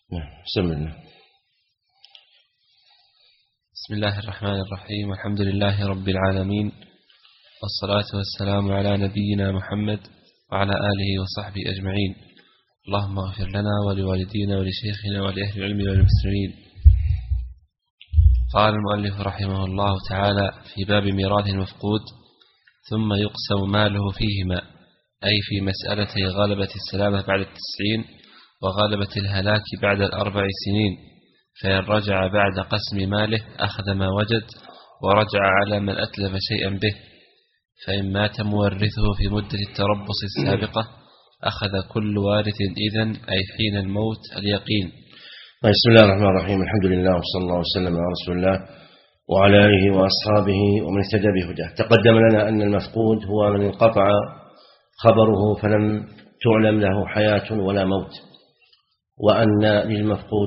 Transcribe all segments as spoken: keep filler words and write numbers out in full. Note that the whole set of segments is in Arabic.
بسم الله بسم الله الرحمن الرحيم. الحمد لله رب العالمين، والصلاة والسلام على نبينا محمد وعلى آله وصحبه أجمعين. اللهم اغفر لنا ولوالدينا ولشيخنا ولأهل العلم والمسلمين. قال المؤلف رحمه الله تعالى في باب ميراث المفقود: ثم يقسم ماله فيهما، أي في مسألة غلبة السلامة بعد التسعين وغلبة الهلاك بعد الأربع سنين. فإن رجع بعد قسم ماله أخذ ما وجد ورجع على من أتلف شيئا به. فإن مات مورثه في مدة التربص السابقة أخذ كل وارث إذن، أي حين الموت اليقين. بسم الله الرحمن الرحيم. الحمد لله وصلى الله وسلم على رسول الله وعلى آله وأصحابه ومن اهتدى بهداه. تقدم لنا أن المفقود هو من انقطع خبره فلم تعلم له حياة ولا موت، وأن للمفقود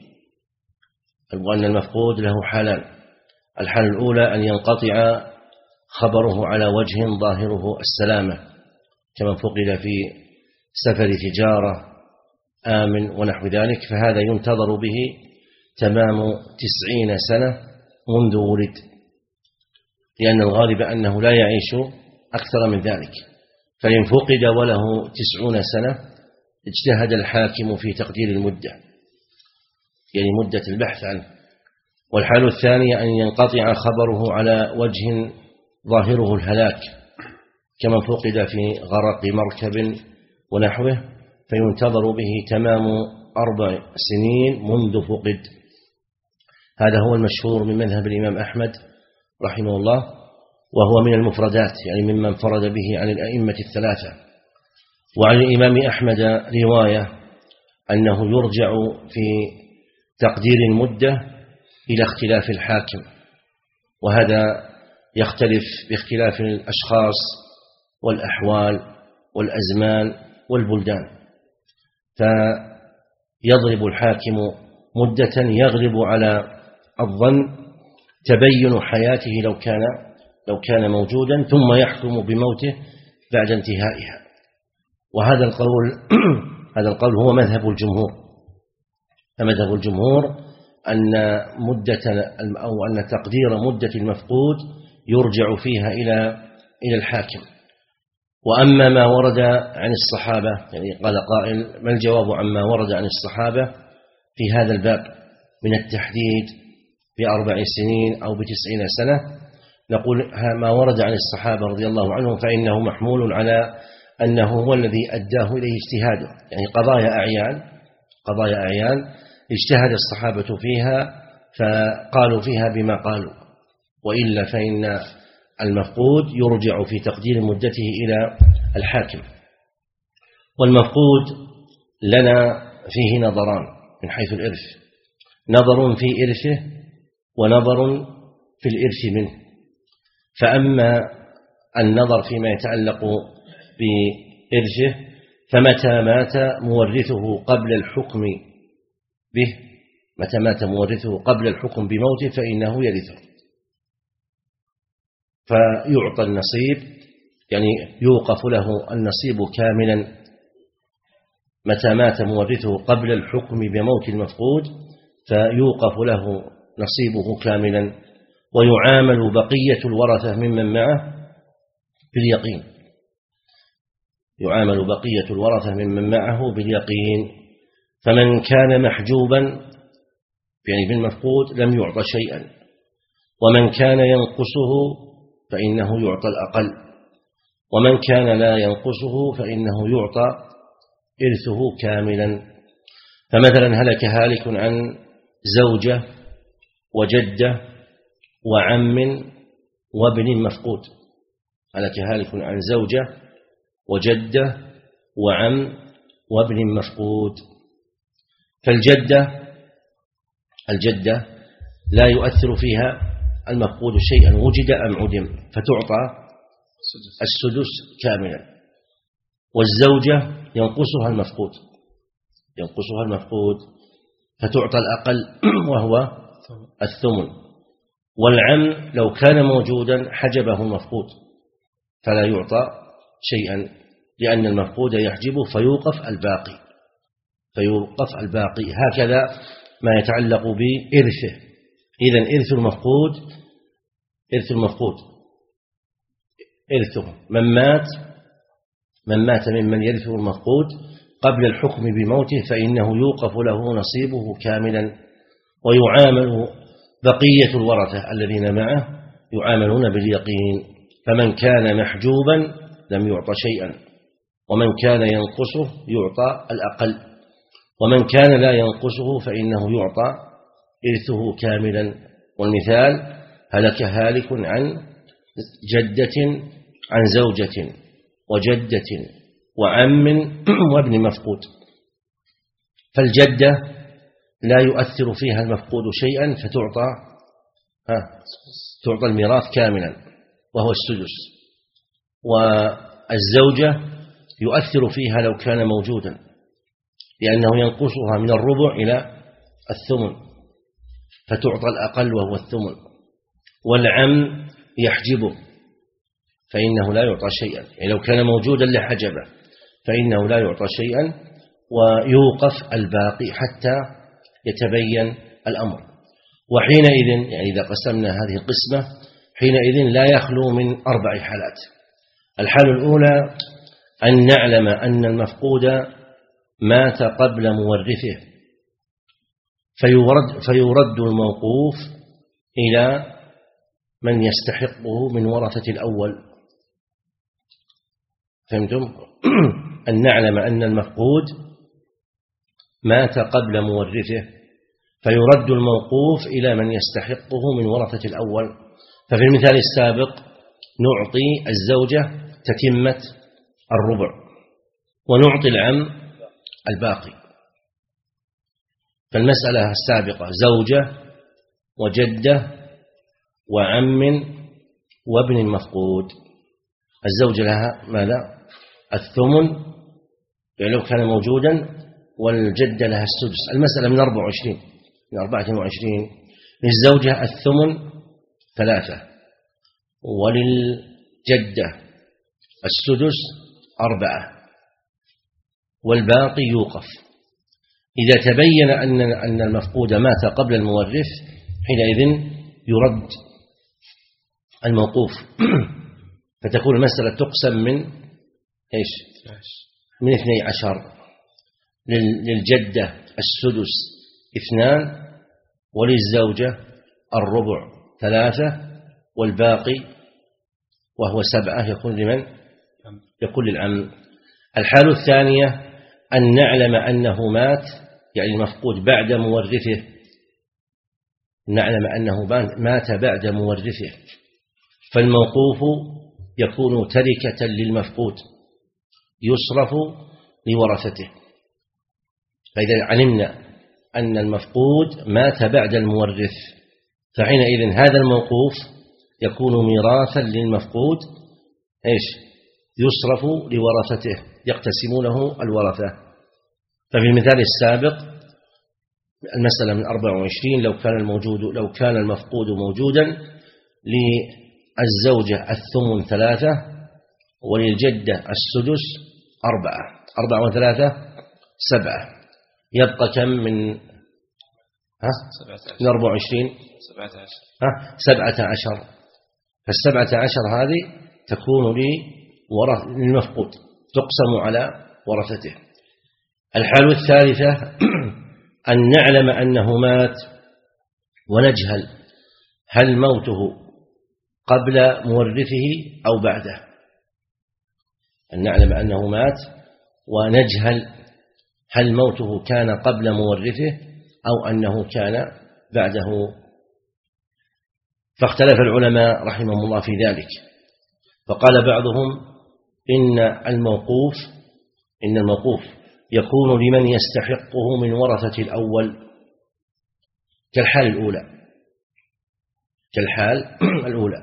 وأن المفقود له حالان: الحالة الأولى أن ينقطع خبره على وجه ظاهره السلامة، كمن فقد في سفر تجارة آمن ونحو ذلك، فهذا ينتظر به تمام تسعين سنة منذ ولد، لأن الغالب أنه لا يعيش أكثر من ذلك. فإن فقد وله تسعون سنة اجتهد الحاكم في تقدير المدة، يعني مدة البحث عنه. والحال الثانية أن ينقطع خبره على وجه ظاهره الهلاك، كمن فقد في غرق مركب ونحوه، فينتظر به تمام أربع سنين منذ فقد. هذا هو المشهور من مذهب الإمام أحمد رحمه الله، وهو من المفردات، يعني ممن فرد به عن الأئمة الثلاثة. وعن الإمام أحمد رواية أنه يرجع في تقدير المدة إلى اختلاف الحاكم، وهذا يختلف باختلاف الأشخاص والأحوال والأزمان والبلدان. فيضرب الحاكم مدة يغلب على الظن تبين حياته لو كان لو كان موجودا، ثم يحكم بموته بعد انتهائها. وهذا القول هذا القول هو مذهب الجمهور. فمذهب الجمهور أن مدة أو أن تقدير مدة المفقود يرجع فيها إلى إلى الحاكم. وأما ما ورد عن الصحابة، يعني قال قائل: ما الجواب عما ورد عن الصحابة في هذا الباب من التحديد بأربع سنين أو بتسعين سنة؟ نقول: ما ورد عن الصحابة رضي الله عنهم فإنه محمول على أنه هو الذي أداه إليه اجتهاده، يعني قضايا أعيان قضايا أعيان اجتهد الصحابة فيها فقالوا فيها بما قالوا، وإلا فإن المفقود يرجع في تقدير مدته إلى الحاكم. والمفقود لنا فيه نظران من حيث الإرث: نظر في إرثه ونظر في الإرث منه. فأما النظر فيما يتعلق بإرثه، فمتى مات مورثه قبل الحكم به متى مات مورثه قبل الحكم بموته فإنه يرثه، فيعطى النصيب، يعني يوقف له النصيب كاملا متى مات مورثه قبل الحكم بموت المفقود، فيوقف له نصيبه كاملا، ويعامل بقية الورثة ممن معه باليقين يعامل بقية الورثة ممن معه باليقين. فمن كان محجوبا يعني بالمفقود لم يعطى شيئا، ومن كان ينقصه فإنه يعطى الأقل، ومن كان لا ينقصه فإنه يعطى إرثه كاملا. فمثلا هلك هالك عن زوجة وجدة وعم وابن مفقود، هلك هالك عن زوجة وجدة وعم وابن مفقود. فالجدة الجدة لا يؤثر فيها المفقود شيئا، وجد أم عدم، فتعطى السدس كاملا. والزوجة ينقصها المفقود ينقصها المفقود فتعطى الأقل وهو الثمن. والعم لو كان موجودا حجبه المفقود فلا يعطى شيئا، لأن المفقود يحجبه فيوقف الباقي. فيوقف الباقي. هكذا ما يتعلق بإرثه. إذن إرث المفقود إرث المفقود إرثه من مات من مات ممن يرثه المفقود قبل الحكم بموته فإنه يوقف له نصيبه كاملا، ويعامل بقية الورثة الذين معه يعاملون باليقين. فمن كان محجوبا لم يعطى شيئا، ومن كان ينقصه يعطى الأقل، ومن كان لا ينقصه فإنه يعطى إرثه كاملا. والمثال: هلك هالك عن جدة عن زوجة وجدة وعم وابن مفقود. فالجدة لا يؤثر فيها المفقود شيئا فتعطى ها تعطى الميراث كاملا وهو السدس، والزوجة يؤثر فيها لو كان موجودا لأنه ينقصها من الربع إلى الثمن فتعطى الأقل وهو الثمن. والعم يحجبه فإنه لا يعطى شيئا، يعني لو كان موجودا لحجبه فإنه لا يعطى شيئا، ويوقف الباقي حتى يتبين الأمر. وحينئذ يعني إذا قسمنا هذه القسمة حينئذ لا يخلو من أربع حالات. الحالة الأولى أن نعلم أن المفقود مات قبل مورثه فيورد, فيرد الموقوف إلى من يستحقه من ورثة الأول. فهمتم؟ أن نعلم أن المفقود مات قبل مورثه فيرد الموقوف إلى من يستحقه من ورثة الأول. ففي المثال السابق نعطي الزوجة تتمة الربع ونعطي العم الباقي. فالمسألة السابقة زوجة وجدة وعم وابن مفقود. الزوجة لها ماذا؟ الثمن يعني لو كان موجودا، والجدة لها السدس. المسألة من أربعة وعشرين من أربعة وعشرين. للزوجة الثمن ثلاثة، وللجدة السدس أربعة، والباقي يوقف. إذا تبين أن أن المفقود مات قبل المورث حينئذ يرد الموقوف فتكون المسألة تقسم من إيش؟ من اثني عشر. للجدة السدس اثنان، وللزوجة الربع ثلاثة، والباقي وهو سبعة يكون لمن؟ يكون للعم. الحالة الثانية أن نعلم أنه مات يعني المفقود بعد مورثه، نعلم أنه مات بعد مورثه فالموقوف يكون تركة للمفقود يصرف لورثته. فإذا علمنا أن المفقود مات بعد المورث فحينئذ هذا الموقوف يكون ميراثا للمفقود إيش؟ يصرف لورثته يقتسمونه الورثة. ففي المثال السابق المسألة من أربعة وعشرين لو كان الموجود لو كان المفقود موجودا للزوجة الثمن ثلاثة، وللجدة السدس أربعة، أربعة وثلاثة سبعة، يبقى كم من ها؟ من أربعة وعشرين سبعة عشر. ها؟ سبعة عشر. فالسبعة عشر هذه تكون للمفقود تقسم على ورثته. الحالة الثالثة أن نعلم أنه مات ونجهل هل موته قبل مورثه أو بعده. أن نعلم أنه مات ونجهل هل موته كان قبل مورثه أو أنه كان بعده. فاختلف العلماء رحمهم الله في ذلك، فقال بعضهم إن الموقوف إن الموقوف يكون لمن يستحقه من ورثة الأول كالحال الأولى كالحال الأولى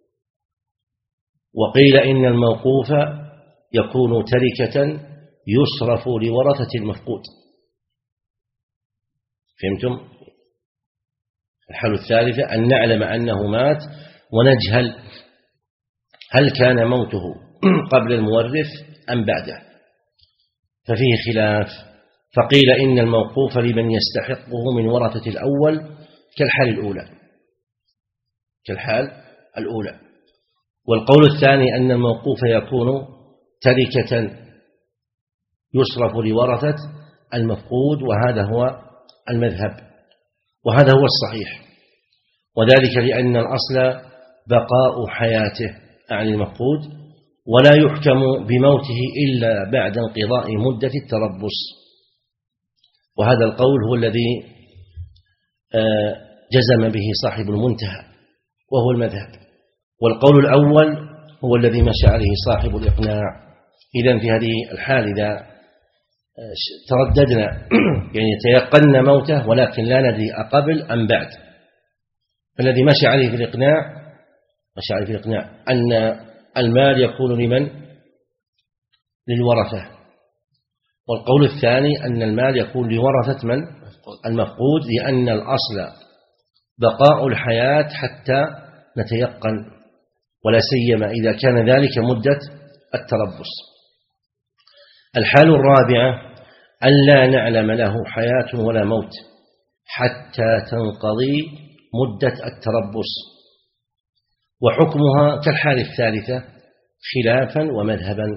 وقيل إن الموقوف يكون تركة يصرف لورثة المفقود. فهمتم؟ الحالة الثالثة أن نعلم أنه مات ونجهل هل كان موته قبل المورث أم بعده، ففيه خلاف فقيل إن الموقوف لمن يستحقه من ورثة الأول كالحال الأولى كالحال الأولى والقول الثاني أن الموقوف يكون تركة يصرف لورثة المفقود، وهذا هو المذهب وهذا هو الصحيح، وذلك لأن الأصل بقاء حياته عن المفقود، ولا يحكم بموته إلا بعد انقضاء مدة التربص، وهذا القول هو الذي جزم به صاحب المنتهى وهو المذهب. والقول الأول هو الذي مشى عليه صاحب الإقناع. إذن في هذه الحال إذا ترددنا يعني تيقنا موته ولكن لا ندري أقبل أم بعد، الذي مشى عليه في الإقناع مشى عليه في الإقناع أن المال يكون لمن؟ للورثة. والقول الثاني أن المال يكون لورثة من؟ المفقود، لأن الأصل بقاء الحياة حتى نتيقن، ولا سيما إذا كان ذلك مدة التربص. الحال الرابعة ألا نعلم له حياة ولا موت حتى تنقضي مدة التربص، وحكمها كالحال الثالثة خلافا ومذهبا.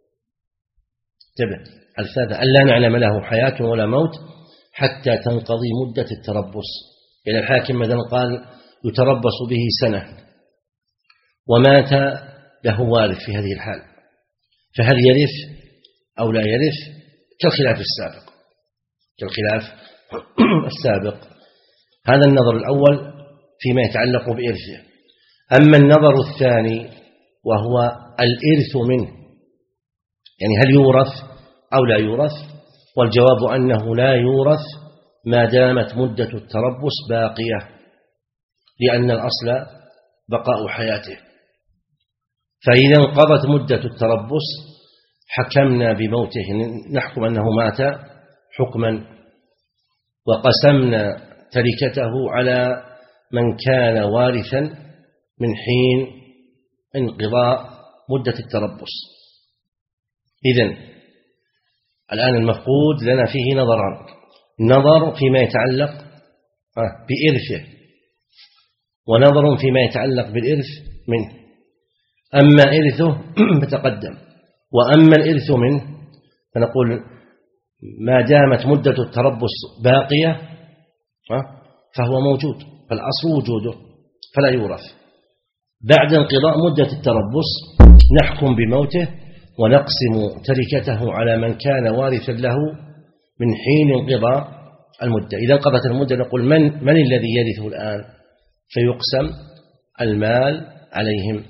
تبع الثالثة ألا نعلم له حياة ولا موت حتى تنقضي مدة التربص، يعني الحاكم مثلا قال يتربص به سنة ومات له وارث في هذه الحال، فهل يرث أو لا يرث؟ كالخلاف السابق كالخلاف السابق. هذا النظر الأول فيما يتعلق بإرثه. أما النظر الثاني وهو الإرث منه، يعني هل يورث أو لا يورث؟ والجواب أنه لا يورث ما دامت مدة التربص باقية، لأن الأصل بقاء حياته. فإذا انقضت مدة التربص حكمنا بموته، نحكم أنه مات حكما، وقسمنا تركته على من كان وارثا من حين انقضاء مدة التربص. إذن الآن المفقود لنا فيه نظران: نظر فيما يتعلق بإرثه، ونظر فيما يتعلق بالإرث منه. أما إرثه فتقدم، وأما الإرث منه فنقول ما دامت مدة التربص باقية فهو موجود، فالأصل وجوده فلا يورث. بعد انقضاء مدة التربص نحكم بموته ونقسم تركته على من كان وارثا له من حين انقضاء المدة. إذا انقضت المدة نقول من, من الذي يرثه الآن؟ فيقسم المال عليهم.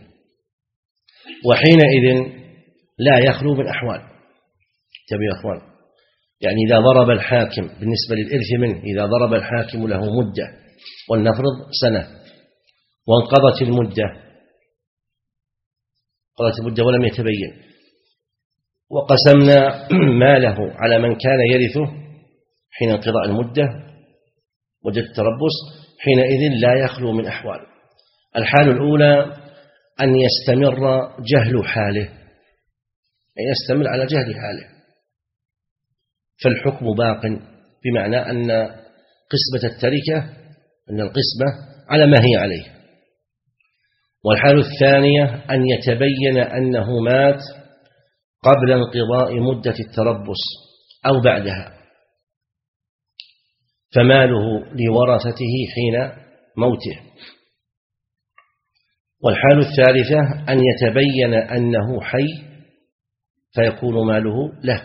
وحينئذ لا يخلو من أحوال. تبي يا أخوان، يعني إذا ضرب الحاكم بالنسبة للإرث منه، إذا ضرب الحاكم له مدة ولنفرض سنة وانقضت المدة انقضت المدة ولم يتبين، وقسمنا ماله على من كان يرثه حين انقضاء المدة مدة التربص، حينئذ لا يخلو من أحوال. الحال الأولى أن يستمر جهل حاله، أن يستمر على جهل حاله، فالحكم باق، بمعنى أن قسمة التركة أن القسمة على ما هي عليه. والحال الثانية أن يتبين أنه مات قبل انقضاء مدة التربص أو بعدها، فماله لورثته حين موته. والحال الثالثة أن يتبين أنه حي فيكون ماله له.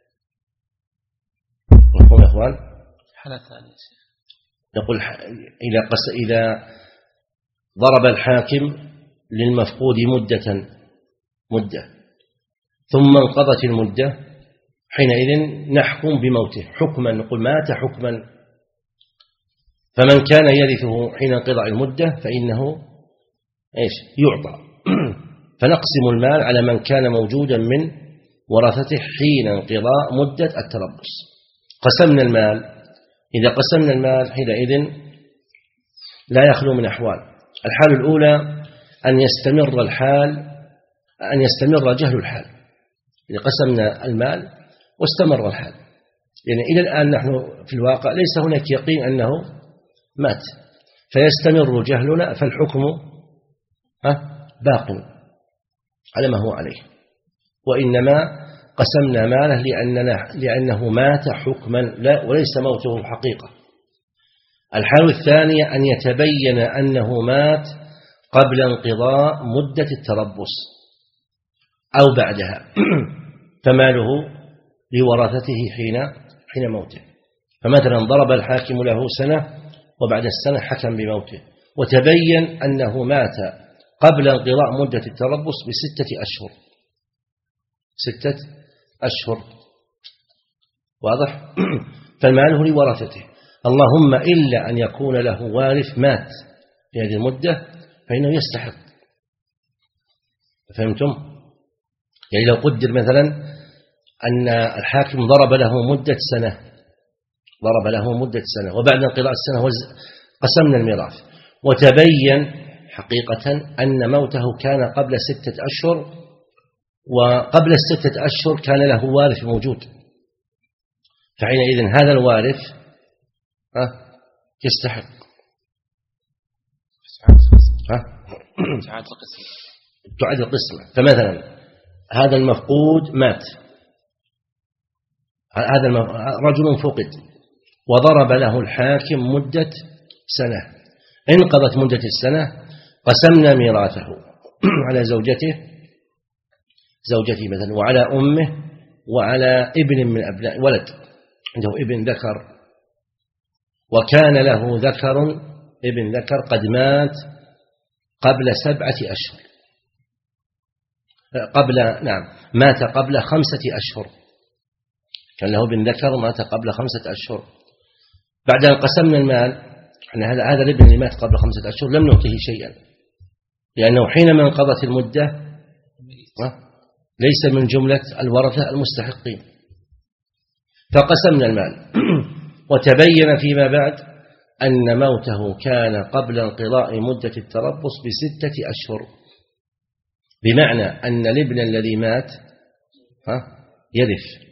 نقول أخوان حالة ثانية نقول إذا قس إذا ضرب الحاكم للمفقود مدة مدة ثم انقضت المدة، حينئذ نحكم بموته حكما، نقول مات حكما. فمن كان يرثه حين انقضاء المدة فإنه إيش يعطى فنقسم المال على من كان موجودا من ورثته حين انقضاء مدة التربص. قسمنا المال، إذا قسمنا المال حينئذ لا يخلو من أحوال. الحال الأولى أن يستمر الحال أن يستمر جهل الحال، إذا قسمنا المال واستمر الحال، يعني إلى الآن نحن في الواقع ليس هناك يقين أنه مات، فيستمر جهلنا، فالحكم باق على ما هو عليه، وإنما قسمنا ماله لأننا لأنه مات حكما لا وليس موته حقيقة. الحال الثانية أن يتبين أنه مات قبل انقضاء مدة التربص أو بعدها فماله لورثته حين حين موته. فمثلا ضرب الحاكم له سنة وبعد السنة حكم بموته، وتبين أنه مات قبل انقضاء مدة التربص بستة أشهر ستة أشهر واضح؟ فماله لورثته، اللهم إلا أن يكون له وارث مات في هذه المدة فإنه يستحق. فهمتم؟ يعني لو قدر مثلا أن الحاكم ضرب له مدة سنة ضرب له مدة سنة وبعد انقضاء السنة قسمنا الميراث، وتبين حقيقة أن موته كان قبل ستة أشهر، وقبل الستة أشهر كان له وارث موجود، فحينئذ هذا الوارث يستحق تعاد القسمة. فمثلا هذا المفقود مات، هذا رجل فقد وضرب له الحاكم مدة سنة، انقضت مدة السنة قسمنا ميراثه على زوجته زوجته مثلا وعلى أمه وعلى ابن من أبناء ولد عنده ابن ذكر، وكان له ذكر ابن ذكر قد مات قبل سبعة أشهر قبل نعم مات قبل خمسة أشهر، كان له ابن ذكر مات قبل خمسة أشهر. بعد أن قسمنا المال هذا هذا الابن اللي مات قبل خمسة أشهر لم نعطيه شيئا، لأنه حينما انقضت المدة ليس من جملة الورثة المستحقين، فقسمنا المال وتبين فيما بعد أن موته كان قبل انقضاء مدة التربص بستة أشهر، بمعنى أن الابن الذي مات يرث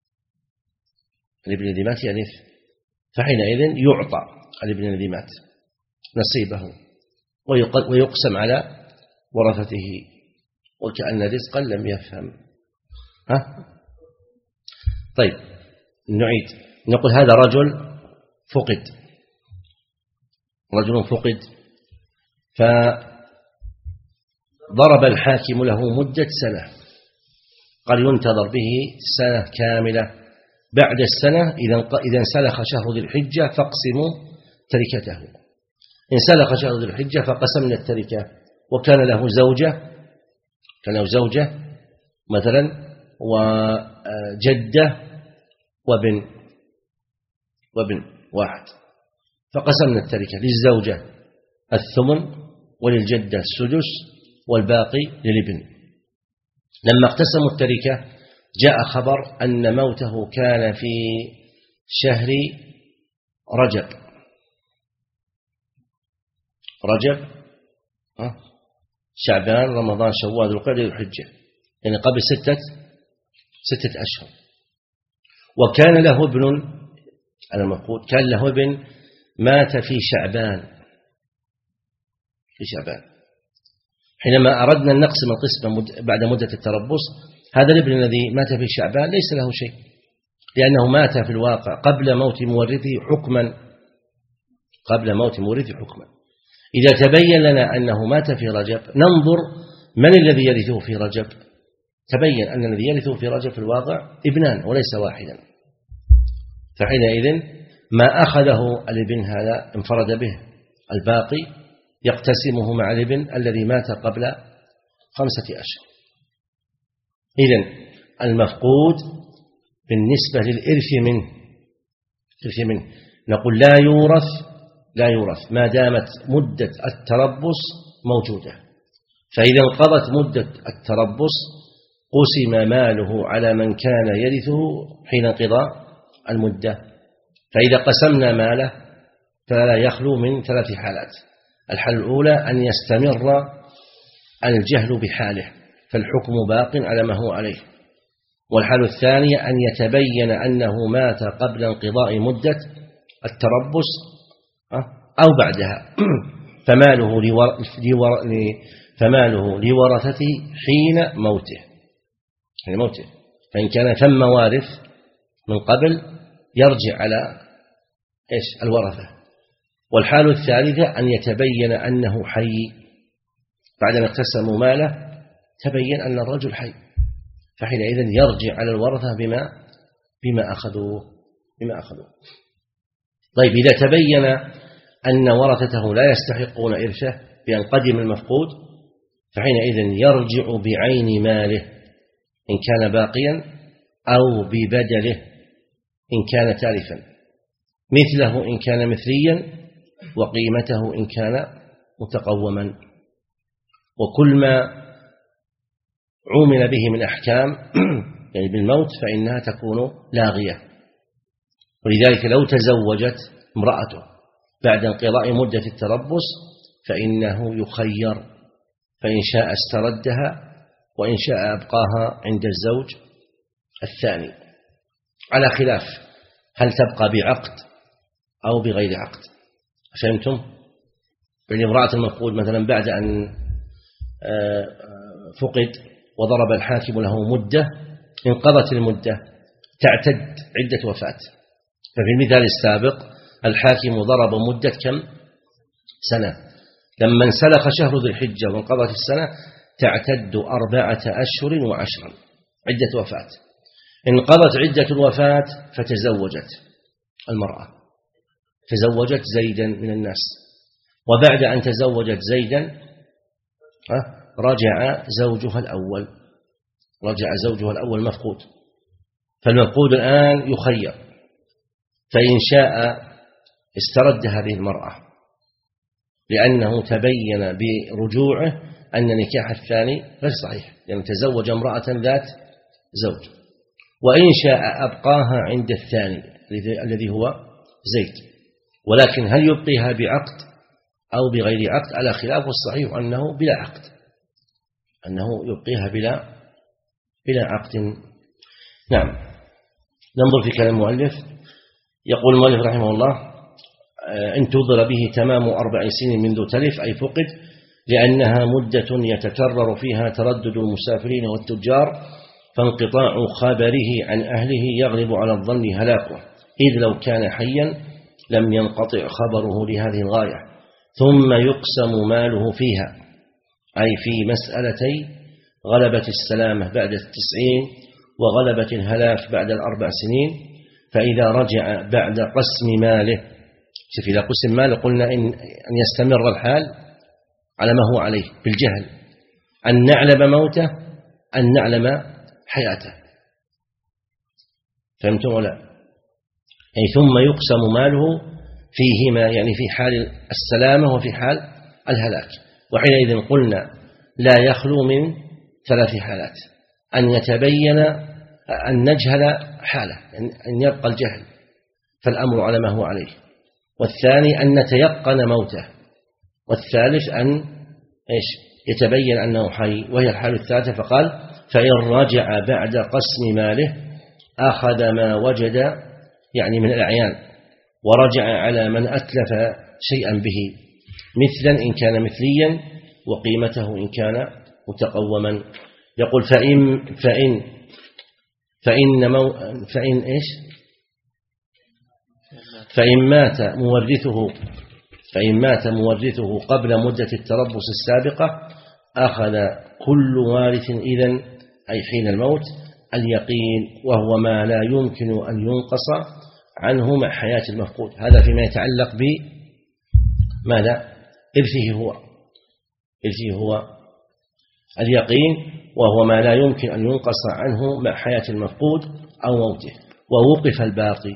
الابن الذي مات يرث، فحينئذ يعطى الابن الذي مات نصيبه ويقسم على ورثته، وكأن رزقا لم يفهم. ها؟ طيب نعيد نقول هذا رجل فقد رجل فقد فضرب الحاكم له مدة سنة، قال ينتظر به سنة كاملة، بعد السنة إذا انسلخ شهر ذي الحجة فاقسموا تركته. انسلخ شهر ذي الحجة فقسمنا التركة، وكان له زوجة كان له زوجة مثلا وجدة وابن وابن واحد، فقسمنا التركة للزوجة الثمن وللجدة السدس والباقي للابن. لما اقتسموا التركة جاء خبر أن موته كان في شهر رجب رجب شعبان رمضان شوال ذو القعدة ذو الحجة، يعني قبل ستة ستة أشهر. وكان له ابن على المفقود كان له ابن مات في شعبان في شعبان حينما أردنا أن نقسم القسمة بعد مدة التربص، هذا الابن الذي مات في شعبان ليس له شيء، لأنه مات في الواقع قبل موت مورثه حكما قبل موت مورثه حكما. إذا تبين لنا أنه مات في رجب ننظر من الذي يرثه في رجب، تبين أن الذي يرثه في رجب في الواقع ابنان وليس واحدا، فحينئذ ما أخذه الابن هذا انفرد به، الباقي يقتسمه مع الابن الذي مات قبل خمسة أشهر. إذن المفقود بالنسبة للإرث منه إرث منه نقول لا يورث لا يورث ما دامت مدة التربص موجودة، فإذا انقضت مدة التربص قسم ماله على من كان يرثه حين انقضاء المدة. فإذا قسمنا ماله فلا يخلو من ثلاث حالات: الحالة الأولى أن يستمر الجهل بحاله فالحكم باق على ما هو عليه، والحالة الثانية أن يتبين أنه مات قبل انقضاء مدة التربص أو بعدها فماله لور... لور... فماله لورثته حين موته حين موته فإن كان ثم وارث من قبل يرجع على إيش الورثة. والحالة الثالثة أن يتبين أنه حي بعد أن اقتسموا ماله تبين أن الرجل حي فحينئذ يرجع على الورثة بما بما أخذوه بما أخذوه. طيب إذا تبين أن ورثته لا يستحقون إرثه بأن قدم المفقود فحينئذ يرجع بعين ماله إن كان باقيا أو ببدله إن كان تالفا، مثله إن كان مثليا وقيمته إن كان متقوما. وكل ما عُمل به من أحكام يعني بالموت فإنها تكون لاغية. ولذلك لو تزوجت امرأته بعد انقضاء مدة التربص فإنه يخير، فإن شاء استردها وإن شاء أبقاها عند الزوج الثاني، على خلاف هل تبقى بعقد أو بغير عقد. فهمتم؟ يعني امرأة المفقود مثلا بعد أن فقد وضرب الحاكم له مدة انقضت المدة تعتد عدة وفاة. ففي المثال السابق الحاكم ضرب مدة كم سنة، لما انسلخ شهر ذي الحجة وانقضت السنة تعتد أربعة أشهر وعشرا عدة وفاة. انقضت عدة الوفاة فتزوجت المرأة، تزوجت زيدا من الناس، وبعد أن تزوجت زيدا رجع زوجها الأول رجع زوجها الأول مفقود. فالمفقود الآن يخير، فإن شاء استرد هذه المرأة لأنه تبين برجوعه أن نكاح الثاني غير صحيح لأنه تزوج امرأة ذات زوج، وإن شاء أبقاها عند الثاني الذي هو زيد. ولكن هل يبقيها بعقد أو بغير عقد على خلاف، والصحيح أنه بلا عقد، أنه يبقيها بلا بلا عقد. نعم. ننظر في كلام المؤلف. يقول المؤلف رحمه الله: إن تضر به تمام أربع سنين منذ تلف أي فقد، لأنها مدة يتكرر فيها تردد المسافرين والتجار، فانقطاع خبره عن أهله يغلب على الظن هلاكه، إذ لو كان حيا لم ينقطع خبره لهذه الغاية. ثم يقسم ماله فيها أي في مسألتي غلبة السلامة بعد التسعين وغلبة الهلاك بعد الأربع سنين. فإذا رجع بعد قسم ماله، شوف إذا قسم ماله قلنا إن أن يستمر الحال على ما هو عليه بالجهل، أن نعلم موته أن نعلم حياته. فهمتم ولا؟ يعني ثم يقسم ماله فيهما، يعني في حال السلامة وفي حال الهلاك. وحينئذ قلنا لا يخلو من ثلاث حالات: أن يتبين أن نجهل حاله، أن يبقى الجهل فالأمر على ما هو عليه، والثاني أن نتيقن موته، والثالث أن إيش يتبين أنه حي، وهي الحالة الثالثة. فقال: فإن رجع بعد قسم ماله أخذ ما وجد يعني من الأعيان، ورجع على من أتلف شيئا به، مثلا إن كان مثليا وقيمته إن كان متقوما. يقول فإن فإن فإن مو فإن إيش فإن مات مورثه فإن مات مورثه قبل مدة التربص السابقة أخذ كل وارث إذن أي حين الموت اليقين، وهو ما لا يمكن أن ينقص عنه مع حياة المفقود. هذا فيما يتعلق بماذا؟ إرثه هو إرثه هو اليقين، وهو ما لا يمكن أن ينقص عنه مع حياة المفقود أو موته، ووقف الباقي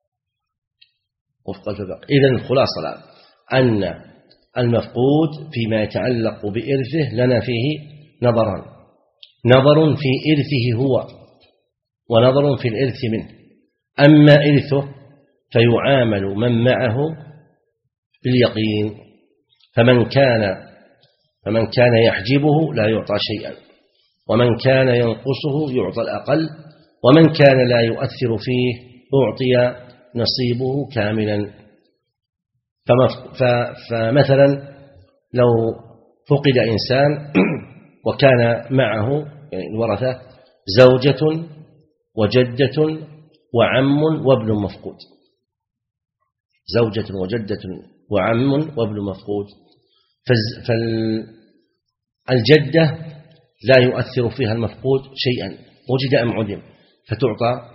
وفق الباقي. إذن الخلاصة الآن أن المفقود فيما يتعلق بإرثه لنا فيه نظران: نظر في إرثه هو، ونظر في الإرث منه. أما إرثه فيعامل من معه باليقين، فمن كان فمن كان يحجبه لا يعطى شيئا، ومن كان ينقصه يعطى الأقل ومن كان لا يؤثر فيه أعطي نصيبه كاملا. فمثلا لو فقد إنسان وكان معه يعني الورثة زوجة وجدة وعم وابن مفقود، زوجة وجدة وعم وابن مفقود، فالجدة لا يؤثر فيها المفقود شيئا، وجد أم عدم، فتعطى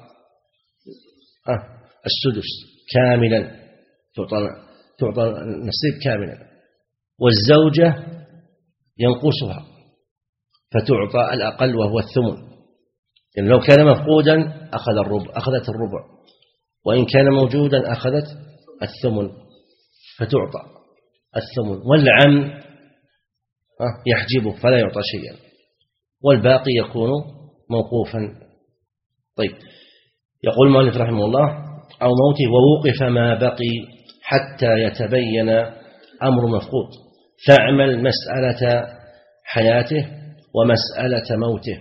السدس كاملا، تعطى تعطى النصيب كاملا. والزوجة ينقصها فتعطى الأقل وهو الثمن، يعني لو كان مفقودا أخذ الربع أخذت الربع، وإن كان موجودا أخذت الثمن فتعطى الثمن. والعم يحجبه فلا يعطى شيئا، والباقي يكون موقوفا. طيب، يقول المؤلف رحمه الله: أو موته ووقف ما بقي حتى يتبين أمر مفقود، فاعمل مسألة حياته ومسألة موته.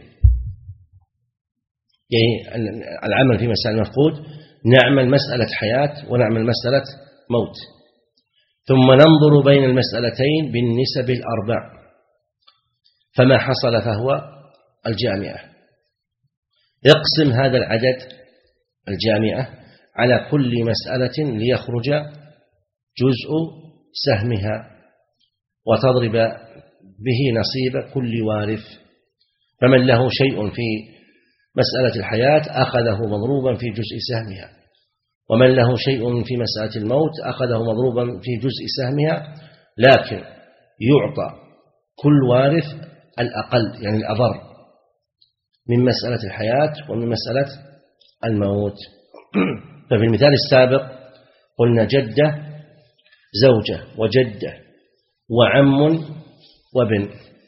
يعني العمل في مسألة المفقود نعمل مسألة حياة ونعمل مسألة موت، ثم ننظر بين المسألتين بالنسب الأربع، فما حصل فهو الجامعة. يقسم هذا العدد الجامعة على كل مسألة ليخرج جزء سهمها، وتضرب به نصيب كل وارث. فمن له شيء في مسألة الحياة أخذه مضروبا في جزء سهمها، ومن له شيء في مسألة الموت أخذه مضروبا في جزء سهمها، لكن يعطى كل وارث الأقل يعني الأضر من مسألة الحياة ومن مسألة الموت. ففي المثال السابق قلنا جدة زوجة وجدة وعم وابن،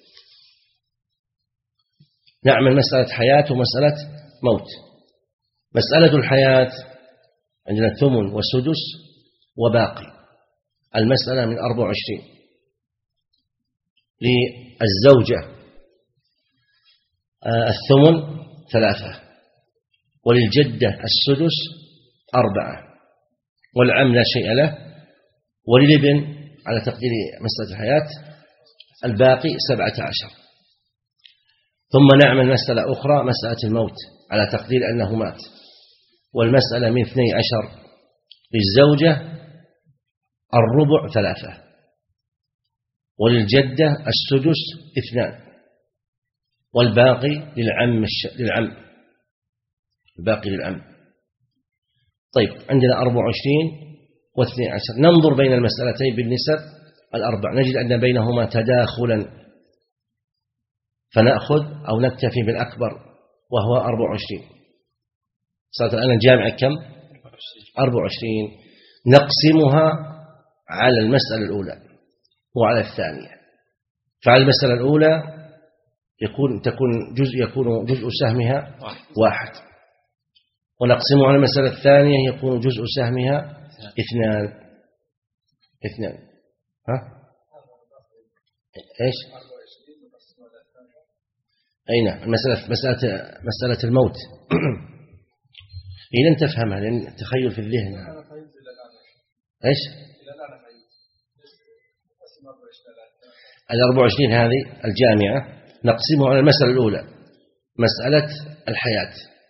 نعمل مسألة حياة ومسألة موت. مسألة الحياة عندنا الثمن والسدس وباقي، المسألة من أربع وعشرين. للزوجة الثمن ثلاثة، وللجدة السدس أربعة، والعم لا شيء له، وللابن على تقدير مسألة الحياة الباقي سبعة عشر. ثم نعمل مسألة أخرى مسألة الموت على تقدير أنه مات، والمسألة من اثني عشر. للزوجة الربع ثلاثة، وللجدة السدس اثنان، والباقي للعم الش... للعم الباقي للعم. طيب، عندنا أربع وعشرين واثني عشر. ننظر بين المسألتين بالنسب الأربع، نجد أن بينهما تداخلا، فنأخذ أو نكتفي بالأكبر وهو أربع وعشرين. صارت الآن الجامعة كم؟ أربع وعشرين. نقسمها على المسألة الأولى وعلى الثانية. فعلى المسألة الأولى يكون تكون جزء يكون جزء سهمها واحد، ونقسمه على المسألة الثانية يكون جزء سهمها اثنان اثنان. ها؟ إيش؟ أي نعم، مسألة مسألة مسألة الموت. إيه لن تفهمها لأن تخيل في الذهن. إيش؟ الأربع وعشرين هذه الجامعة نقسمه على المسألة الأولى مسألة الحياة،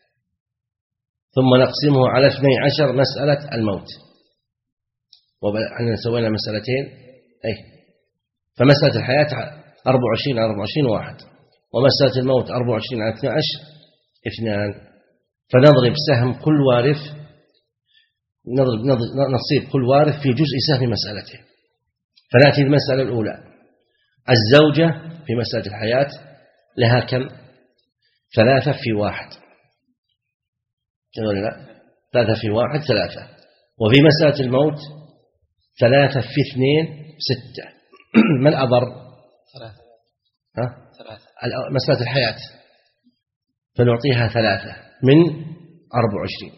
ثم نقسمه على اثني عشر مسألة الموت، وعندنا سوينا مسألتين. أي فمسألة الحياة أربع وعشرين على أربع وعشرين واحد، ومسألة الموت أربع وعشرين على اثني عشر اثنان. فنضرب سهم كل وارث، نضرب نصيب كل وارث في جزء سهم مسألته. فنأتي المسألة الأولى، الزوجة في مسألة الحياة لها كم؟ ثلاثة في واحد، لا ثلاثة في واحد ثلاثة. وفي مسألة الموت ثلاثة في اثنين ستة. ما الأضر؟ ثلاثة. ها؟ ثلاثة. مسألة الحياة فنعطيها ثلاثة من أربع وعشرين.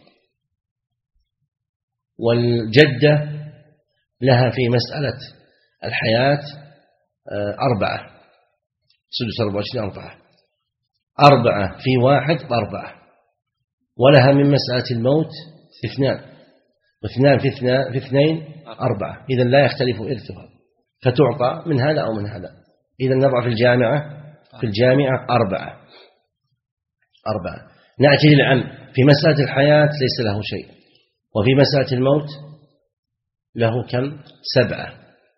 والجدة لها في مسألة الحياة أربعة، سدس أربع وعشرين أربعة، أربعة في واحد أربعة، ولها من مسألة الموت اثنان، واثنان في اثنان في اثنين أربعة، إذا لا يختلف إرثها، فتعطى من هذا أو من هذا. إذا نضع في الجامعة في الجامعة أربعة أربعة. نأتي للعم. في مسألة الحياة ليس له شيء، وفي مسألة الموت له كم؟ سبعة،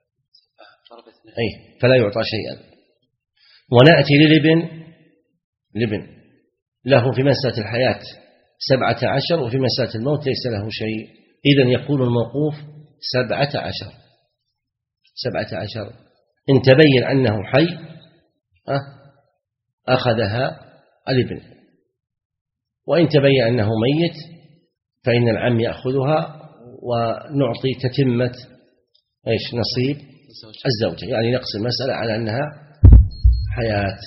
أي فلا يعطى شيئا. ونأتي للابن، لابن له في مسألة الحياة سبعة عشر، وفي مسألة الموت ليس له شيء، إذن يكون الموقوف سبعة عشر سبعة عشر. إن تبين أنه حي أخذها الابن، وإن تبين أنه ميت فإن العم يأخذها، ونعطي تتمة إيش نصيب الزوجة، يعني نقسم المسألة على أنها حياة.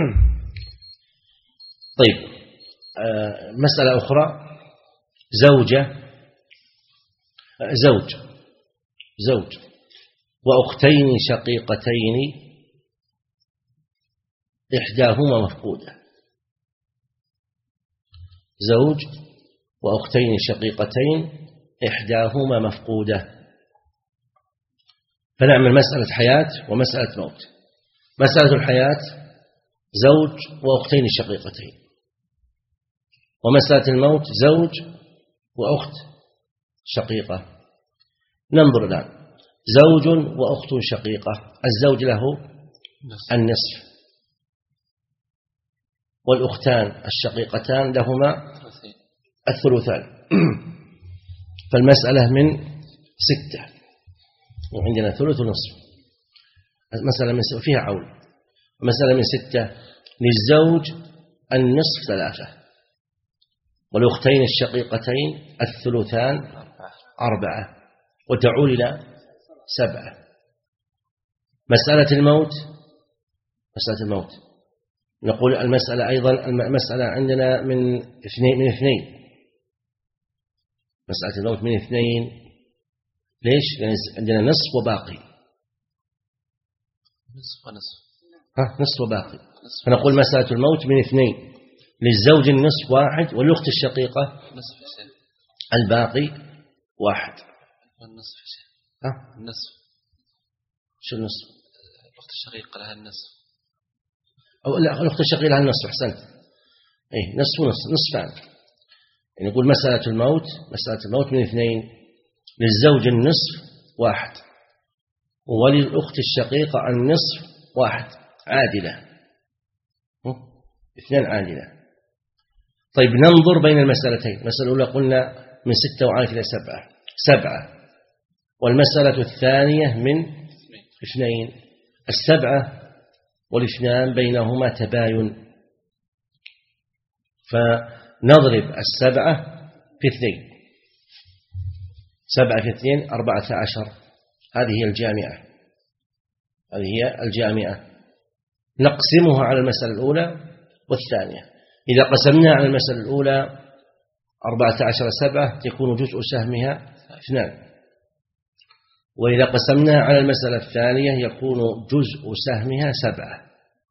طيب، مسألة أخرى، زوجة زوج زوج وأختين شقيقتين إحداهما مفقودة. زوج وأختين شقيقتين إحداهما مفقودة. فنعمل مسألة حياة ومسألة موت. مسألة الحياة زوج وأختين شقيقتين، ومسألة الموت زوج وأخت شقيقة. ننظر الآن، زوج وأخت شقيقة، الزوج له النصف، والأختان الشقيقتان لهما الثلثان. فالمسألة من ستة، وعندنا ثلث ونصف. مسألة من ستة فيها عول. مسألة من ستة، للزوج النصف ثلاثة، والأختين الشقيقتين الثلثان أربعة، وتعول إلى سبعة. مسألة الموت، مسألة الموت نقول المسألة أيضا المسألة عندنا من اثنين من اثنين مسألة الموت من اثنين. ليش؟ لأن عندنا نصف وباقي، نصف ونصف ها نصف وباقي. فنقول مسألة الموت من اثنين، للزوج النصف واحد، والأخت الشقيقة نصف الباقي واحد. والنصف ها النصف شو النصف؟ الأخت الشقيقة لها النصف، أو لا، الأخت الشقيقة لها النصف. أحسنت، إيه نصف ونصف، نصفان. يعني نقول مسألة الموت مسألة الموت من اثنين، للزوج النصف واحد، وللأخت الشقيقة النصف واحد، عادلة، اثنان عادلة. طيب، ننظر بين المسألتين. المسألة الأولى قلنا من ستة وعائد إلى سبعة سبعة، والمسألة الثانية من اثنين. السبعة والاثنان بينهما تباين، فنضرب السبعة في اثنين، سبعة في اثنين أربعة عشر. هذه هي الجامعة، هذه هي الجامعة. نقسمها على المسألة الأولى والثانية. إذا قسمناها على المسألة الأولى أربعة عشر سبعة يكون جزء سهمها اثنان، وإذا قسمناها على المسألة الثانية يكون جزء سهمها سبعة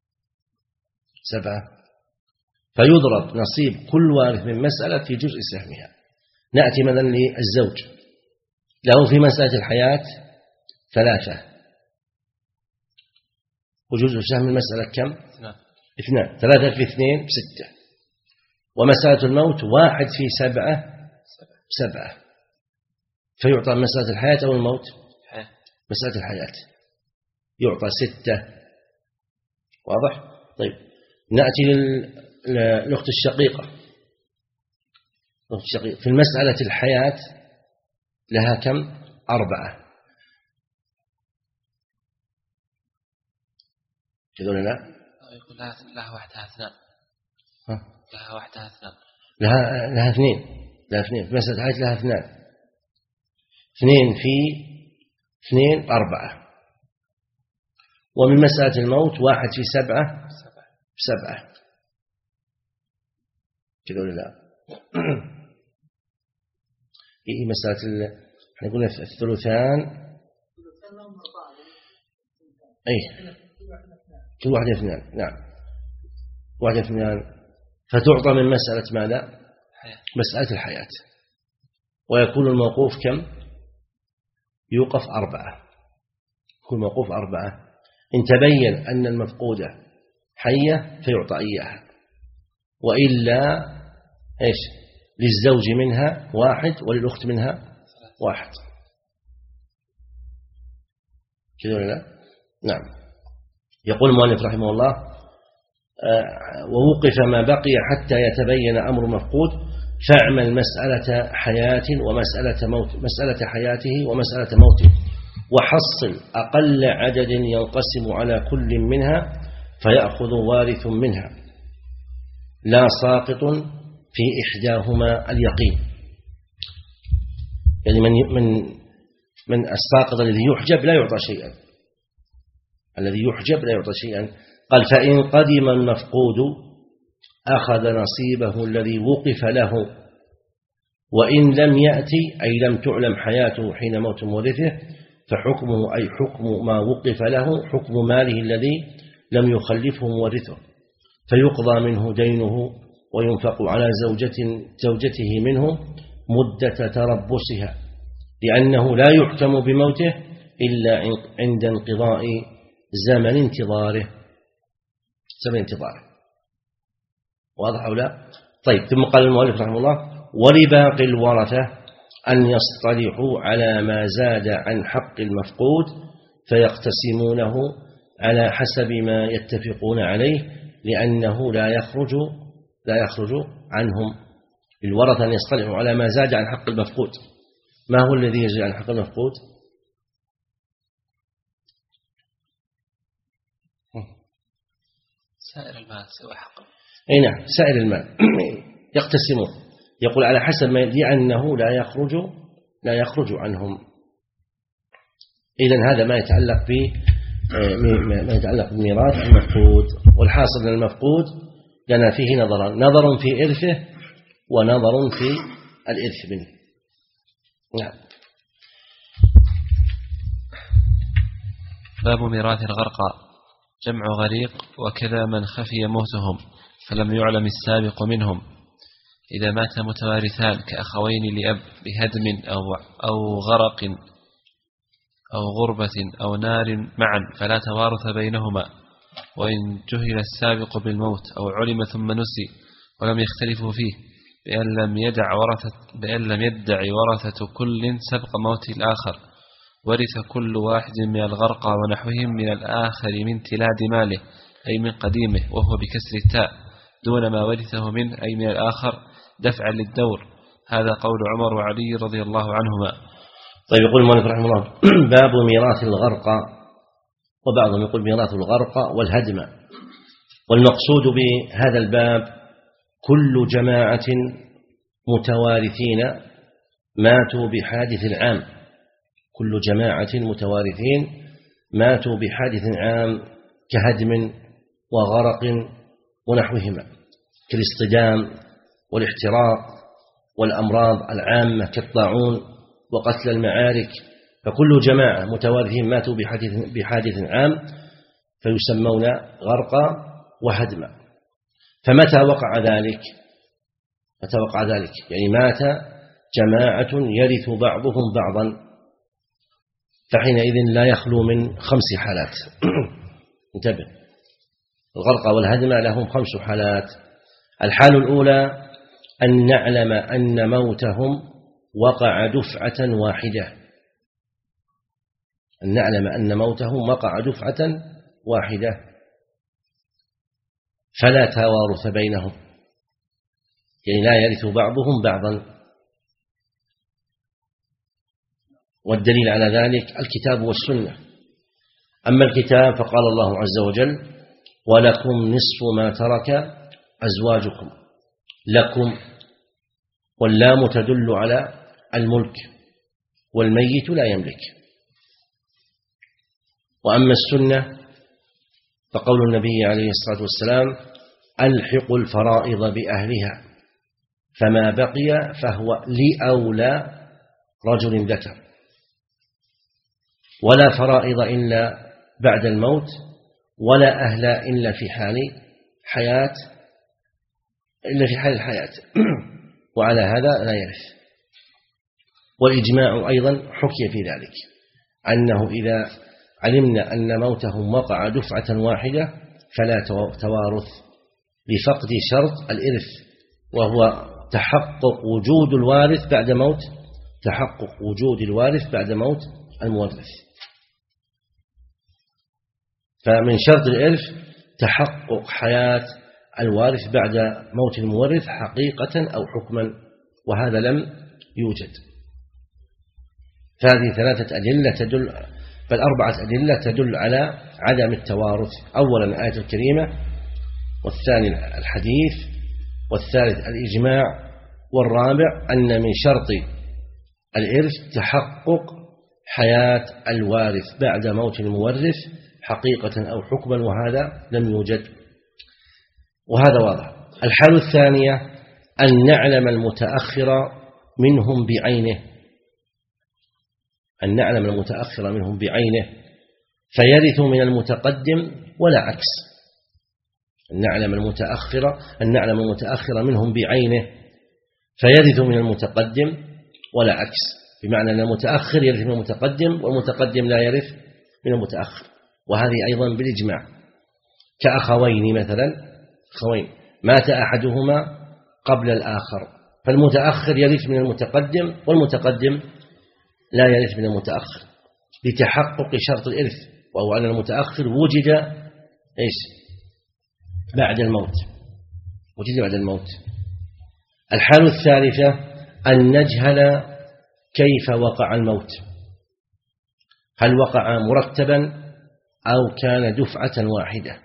سبعة فيضرب نصيب كل وارث من مسألة في جزء سهمها. نأتي مثلا للزوج، له في مسألة الحياة ثلاثة، وجزء سهم المسألة كم؟ اثنان. ثلاثة في اثنين ستة، ومسألة الموت واحد في سبعة سبعة، فيعطى مسألة الحياة أو الموت؟ مسألة الحياة يعطى ستة. واضح؟ طيب، نأتي للأخت الشقيقة. الأخت الشقيقة في المسألة الحياة لها كم؟ أربعة. كذول لا؟ يقول لها واحدة اثنان. لها واحدة اثنان. لها لها اثنين. لها اثنين في مسألة الحياة، لها اثنان. اثنين في اثنين أربعة. ومن مسألة الموت واحد في سبعة سبعة. كذول لا؟ إيه مسألة احنا قلنا الثلثان، أي كل واحدة اثنان. نعم، واحدة اثنان، فتعطى من مسألة ماذا؟ مسألة الحياة. ويكون الموقوف كم؟ يوقف أربعة، يكون موقوف أربعة. إن تبين أن المفقودة حية فيعطى إياها، وإلا إيش؟ للزوج منها واحد وللأخت منها واحد. كذا ولا لا؟ نعم. يقول المؤلف رحمه الله: ووقف ما بقي حتى يتبين أمر مفقود، فاعمل مسألة حياة ومسألة موت، مسألة حياته ومسألة موته، وحصل أقل عدد ينقسم على كل منها فيأخذ وارث منها، لا ساقط في إحداهما اليقين. يعني من من من الساقط الذي يحجب لا يعطى شيئا، الذي يحجب لا يعطى شيئا. قال: فإن قدم المفقود أخذ نصيبه الذي وقف له، وإن لم يأتي أي لم تعلم حياته حين موت مورثه فحكمه أي حكم ما وقف له حكم ماله الذي لم يخلفه مورثه، فيقضى منه دينه وينفق على زوجة زوجته منه مدة تربصها، لأنه لا يحكم بموته إلا عند انقضاء زمن انتظاره، زمن انتظاره. واضح أو لا؟ طيب. ثم قال المؤلف رحمه الله: ولباقي الورثة أن يصطلحوا على ما زاد عن حق المفقود فيقتسمونه على حسب ما يتفقون عليه، لأنه لا يخرج لا يخرج عنهم. الورثة أن يصطلحوا على ما زاد عن حق المفقود. ما هو الذي يزيد عن حق المفقود؟ سائر المال سوى حقه. أي نعم، سائر المال يقتسمون. يقول على حسب ما، لأنه لا يخرج لا يخرج عنهم. إذن هذا ما يتعلق ب ما يتعلق بميراث المفقود. والحاصل أن المفقود لنا فيه نظران: نظر في إرثه ونظر في الإرث منه. نعم. باب ميراث الغرقى. جمع غريق، وكذا من خفي موتهم فلم يعلم السابق منهم. إذا مات متوارثان كأخوين لأب بهدم أو أو غرق أو غربة أو نار معا فلا توارث بينهما، وإن جهل السابق بالموت أو علم ثم نسي ولم يختلفوا فيه بأن لم يدع ورثة بأن لم يدع ورثة كل سبق موت الآخر، ورث كل واحد من الغرقى ونحوهم من الآخر من تلاد ماله أي من قديمه، وهو بكسر التاء، دون ما ورثه منه أي من الآخر دفعا للدور. هذا قول عمر وعلي رضي الله عنهما. طيب. يقول المؤلف رحمه الله: باب ميراث الغرقى. وبعضهم يقول ميراث الغرقى والهدم. والمقصود بهذا الباب كل جماعة متوارثين ماتوا بحادث عام، كل جماعة متوارثين ماتوا بحادث عام كهدم وغرق ونحوهما، كالاصطدام والاحتراق والأمراض العامة كالطاعون وقتل المعارك. فكل جماعة متوارثين ماتوا بحادث, بحادث عام فيسمون غرقا وهدما. فمتى وقع ذلك؟ متى وقع ذلك؟ يعني مات جماعة يرث بعضهم بعضا، فحينئذ لا يخلو من خمس حالات. انتبه، الغرقى والهدم لهم خمس حالات. الحال الأولى أن نعلم أن موتهم وقع دفعة واحدة، أن نعلم أن موتهم وقع دفعة واحدة فلا توارث بينهم، يعني لا يرث بعضهم بعضا. والدليل على ذلك الكتاب والسنة. أما الكتاب فقال الله عز وجل: ولكم نصف ما ترك أزواجكم. لكم، واللام تدل على الملك، والميت لا يملك. وأما السنة فقول النبي عليه الصلاة والسلام: ألحقوا الفرائض بأهلها، فما بقي فهو لأولى رجل ذكر. ولا فرائض إلا بعد الموت، ولا أهل إلا في حال حياة إلا في حال الحياة. وعلى هذا لا يرث. والإجماع أيضا حكي في ذلك أنه إذا علمنا أن موتهم وقع دفعة واحدة فلا توارث لفقد شرط الإرث، وهو تحقق وجود الوارث بعد موت تحقق وجود الوارث بعد موت المورث. فمن شرط الإرث تحقق حياة الوارث بعد موت المورث حقيقة أو حكما، وهذا لم يوجد. فهذه ثلاثة أدلة تدل بل أربعة أدلة تدل على عدم التوارث. أولا الآية الكريمة، والثاني الحديث، والثالث الإجماع، والرابع أن من شرط الإرث تحقق حياة الوارث بعد موت المورث حقيقة أو حكما، وهذا لم يوجد، وهذا واضح. الحالة الثانية أن نعلم المتأخر منهم بعينه أن نعلم المتأخر منهم بعينه فيرث من المتقدم ولا عكس. أن نعلم المتأخر أن نعلم المتأخر منهم بعينه فيرث من المتقدم ولا عكس، بمعنى أن المتأخر يرث من المتقدم والمتقدم لا يرث من المتأخر. وهذه أيضا بالإجماع، كأخوين مثلا، أخوين مات أحدهما قبل الآخر فالمتأخر يرث من المتقدم والمتقدم لا يرث من المتأخر لتحقق شرط الإرث، وهو أن المتأخر وجد إيش بعد الموت وجد بعد الموت. الحالة الثالثة أن نجهل كيف وقع الموت، هل وقع مرتبا أو كان دفعة واحدة.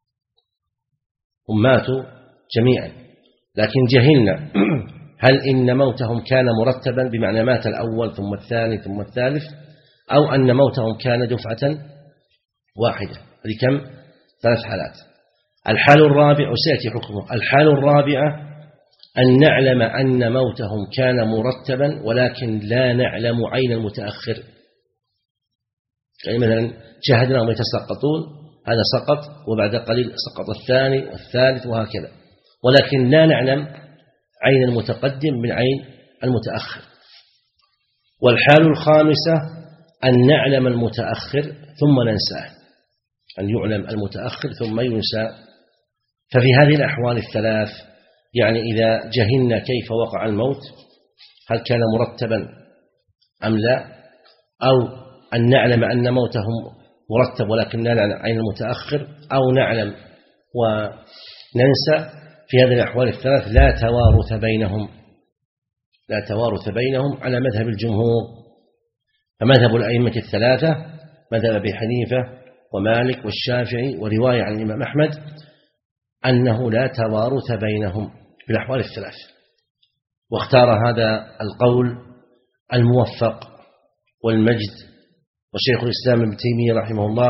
هم ماتوا جميعا لكن جهلنا هل إن موتهم كان مرتبا بمعنى مات الأول ثم الثاني ثم الثالث، أو أن موتهم كان دفعة واحدة. هذه كم؟ ثلاث حالات. الحال الرابع وسيأتي حكمه. الحال الرابعة أن نعلم أن موتهم كان مرتبا ولكن لا نعلم عين المتأخر. يعني مثلا شاهدناهم يتسقطون، هذا سقط وبعد قليل سقط الثاني والثالث وهكذا، ولكن لا نعلم عين المتقدم من عين المتأخر. والحال الخامسة أن نعلم المتأخر ثم ننساه، أن يعلم المتأخر ثم ينسى. ففي هذه الأحوال الثلاث، يعني إذا جهلنا كيف وقع الموت هل كان مرتبا أم لا، أو أن نعلم أن موتهم مرتب ولكن لا نعلم عين المتأخر، أو نعلم وننسى، في هذه الأحوال الثلاث لا توارث بينهم لا توارث بينهم على مذهب الجمهور. فمذهب الأئمة الثلاثة مذهب أبي حنيفة ومالك والشافعي ورواية عن الإمام أحمد أنه لا توارث بينهم في الأحوال الثلاث. واختار هذا القول الموفق والمجد وشيخ الإسلام ابن تيمية رحمه الله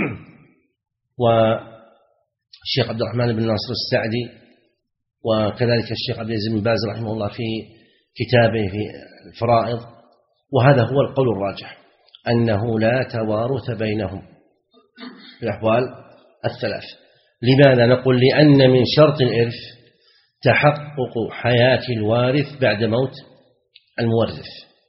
والشيخ عبد الرحمن بن ناصر السعدي، وكذلك الشيخ عبد العزيز بن باز رحمه الله في كتابه في الفرائض. وهذا هو القول الراجح، أنه لا توارث بينهم في الأحوال الثلاث. لماذا؟ نقول لأن من شرط الإرث تحقق حياة الوارث بعد موت المورث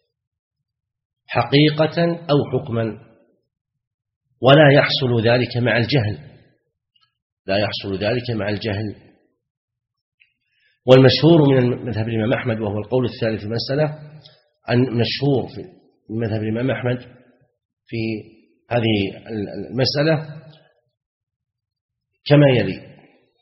حقيقة أو حكما، ولا يحصل ذلك مع الجهل لا يحصل ذلك مع الجهل. والمشهور من مذهب الإمام أحمد وهو القول الثالث في المسألة، أن مشهور في مذهب الإمام أحمد في هذه المسألة كما يلي.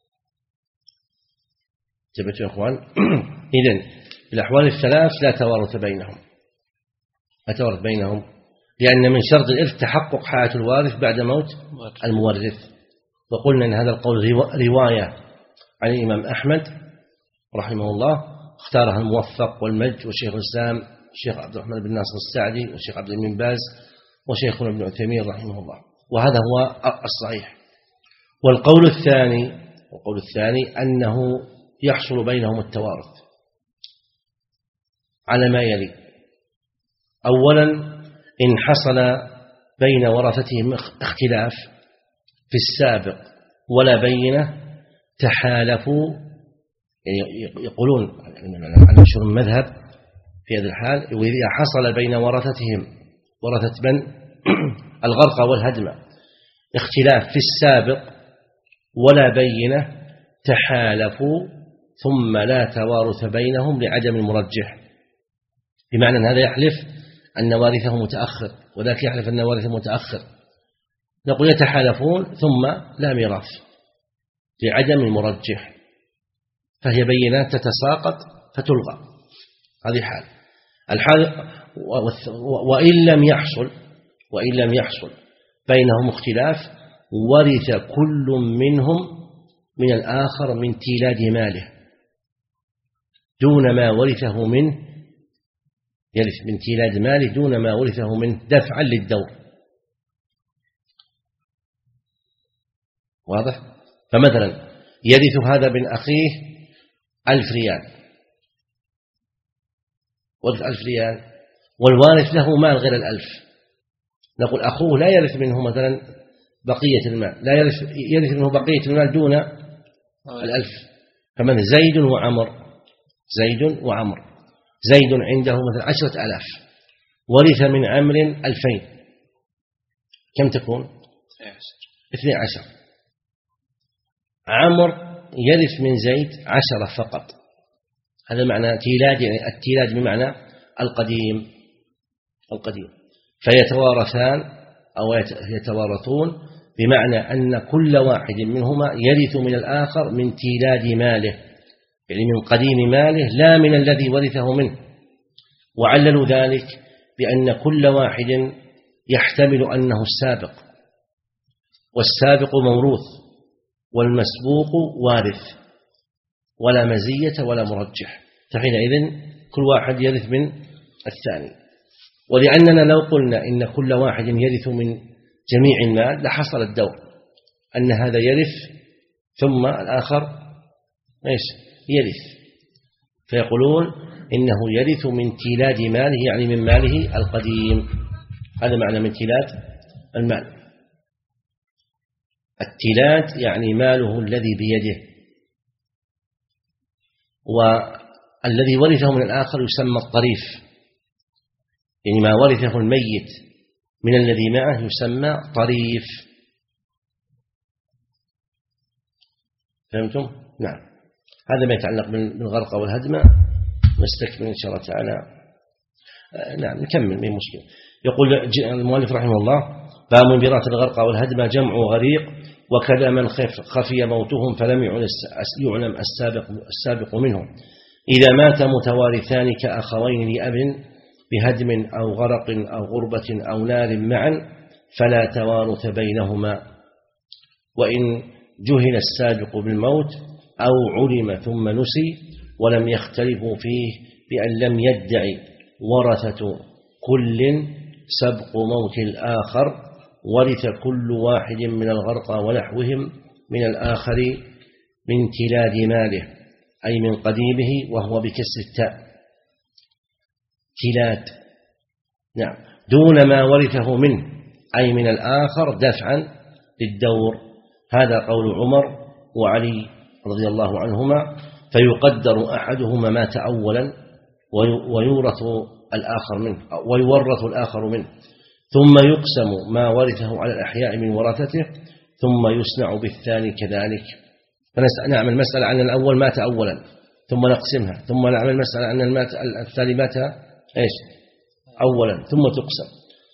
تبتوا يا أخوان. إذن في الأحوال الثلاث لا توارث بينهم لا توارث بينهم لأن من شرط الإرث تحقق حياة الوارث بعد موت المورث. وقلنا أن هذا القول رواية عن الإمام أحمد رحمه الله، اختارها الموفق والمجد وشيخ الإسلام الشيخ عبد الرحمن بن ناصر السعدي والشيخ عبد العزيز بن باز وشيخنا ابن عثيمين رحمه الله، وهذا هو الصحيح. والقول الثاني والقول الثاني أنه يحصل بينهم التوارث على ما يلي. أولا، إن حصل بين ورثتهم اختلاف في السابق ولا بينة تحالفوا يعني يقولون على مشهور المذهب في هذا الحال، وإذا حصل بين ورثتهم ورثة من الغرق والهدم اختلاف في السابق ولا بينة تحالفوا ثم لا توارث بينهم لعدم المرجح، بمعنى أن هذا يحلف أن وارثه متأخر وذاك يحلف أن وارثه متأخر، نقول يتحالفون ثم لا ميراث لعدم المرجح، فهي بينات تتساقط فتلغى. هذه حال الحال. وإن لم يحصل وإن لم يحصل بينهم اختلاف ورث كل منهم من الآخر من تيلاد ماله دون ما ورثه منه، يرث من تيلاد ماله دون ما ورثه منه دفعا للدور. واضح؟ فمثلا يرث هذا من أخيه ألف ريال، ورث ألف ريال والوارث له مال غير الألف، نقول أخوه لا يرث منه مثلا بقية المال، لا يرث, يرث منه بقية المال دون الألف. فمن زيد وعمر زيد وعمر زيد عنده مثلا عشرة ألاف ورث من عمر ألفين، كم تكون؟ اثني عشر. عمر يرث من زيد عشرة فقط، هذا معنى تيلاد، يعني التيلاد بمعنى القديم القديم فيتوارثان أو يتوارثون، بمعنى أن كل واحد منهما يرث من الآخر من تيلاد ماله، يعني من قديم ماله لا من الذي ورثه منه. وعللوا ذلك بأن كل واحد يحتمل أنه السابق، والسابق موروث والمسبوق وارث ولا مزية ولا مرجح، فحينئذ كل واحد يرث من الثاني. ولأننا لو قلنا إن كل واحد يرث من جميع المال لحصل الدور أن هذا يرث ثم الآخر إيش يرث، فيقولون إنه يرث من تيلاد ماله، يعني من ماله القديم. هذا معنى من تيلاد المال. التيلاد يعني ماله الذي بيده، والذي ورثه من الآخر يسمى الطريف، يعني ما ورثه الميت من الذي معه يسمى طريف. فهمتم؟ نعم. هذا ما يتعلق بالغرق والهدم، نستكمل إن شاء الله تعالى. نعم نكمل ما مشكلة. يقول المؤلف رحمه الله: باب ميراث الغرق والهدم جمع غريق، وكذا من خفي موتهم فلم يعلم السابق, السابق منهم، إذا مات متوارثان كأخوين لأب بهدم أو غرق أو غربة أو نار معا فلا توارث بينهما، وإن جهل السابق بالموت أو علم ثم نسي ولم يختلفوا فيه بأن لم يدعي ورثة كل سبق موت الآخر، ورث كل واحد من الغرق ونحوهم من الآخر من تلاد ماله، أي من قديمه، وهو بكسر التاء تلاد، نعم، دون ما ورثه منه، أي من الآخر دفعا للدور. هذا قول عمر وعلي رضي الله عنهما، فيقدر أحدهما مات أولا ويورث الآخر منه ويورث الآخر منه، ثم يقسم ما ورثه على الأحياء من ورثته، ثم يصنع بالثاني كذلك. فنعمل المسألة عن الأول مات أولا ثم نقسمها، ثم نعمل المسألة عن المات الثاني مات إيش أولا ثم تقسم.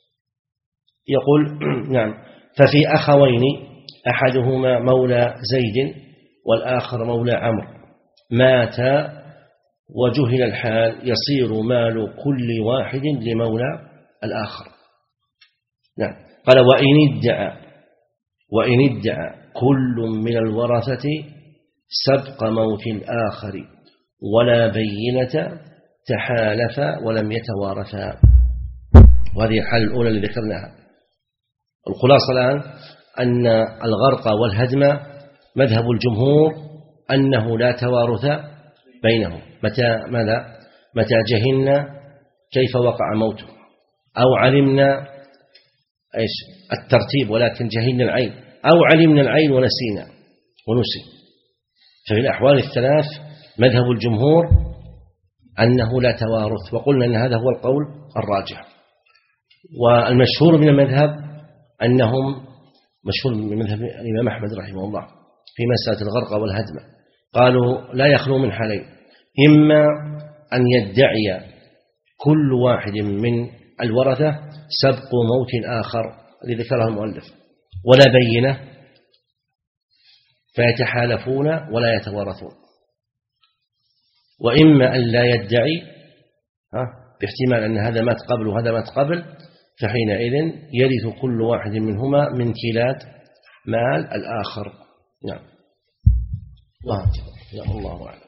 يقول نعم: ففي أخوين أحدهما مولى زيد والآخر مولى عمرو مات وجهل الحال يصير مال كل واحد لمولى الآخر. نعم. قال: وإن ادعى وإن ادعى كل من الورثة سبق موت الآخر ولا بينة تحالفا ولم يتوارثا. وهذه الحالة الأولى اللي ذكرناها. الخلاصة الآن أن الغرق والهدم مذهب الجمهور أنه لا توارث بينهم. متى ماذا؟ متى جهلنا كيف وقع موته، أو علمنا إيش الترتيب ولكن جهلنا العين، أو علمنا العين ونسينا ونسي. ففي الأحوال الثلاث مذهب الجمهور أنه لا توارث، وقلنا أن هذا هو القول الراجح. والمشهور من المذهب أنهم مشهور من مذهب الإمام أحمد رحمه الله في مسألة الغرق والهدم، قالوا لا يخلو من حالين: إما أن يدعي كل واحد من الورثة سبق موت آخر الذي ذكره المؤلف ولا بينة فيتحالفون ولا يتوارثون، وإما أن لا يدعي باحتمال أن هذا مات قبل وهذا مات قبل، فحينئذ يرث كل واحد منهما من كلات مال الآخر. نعم. الله أعلم.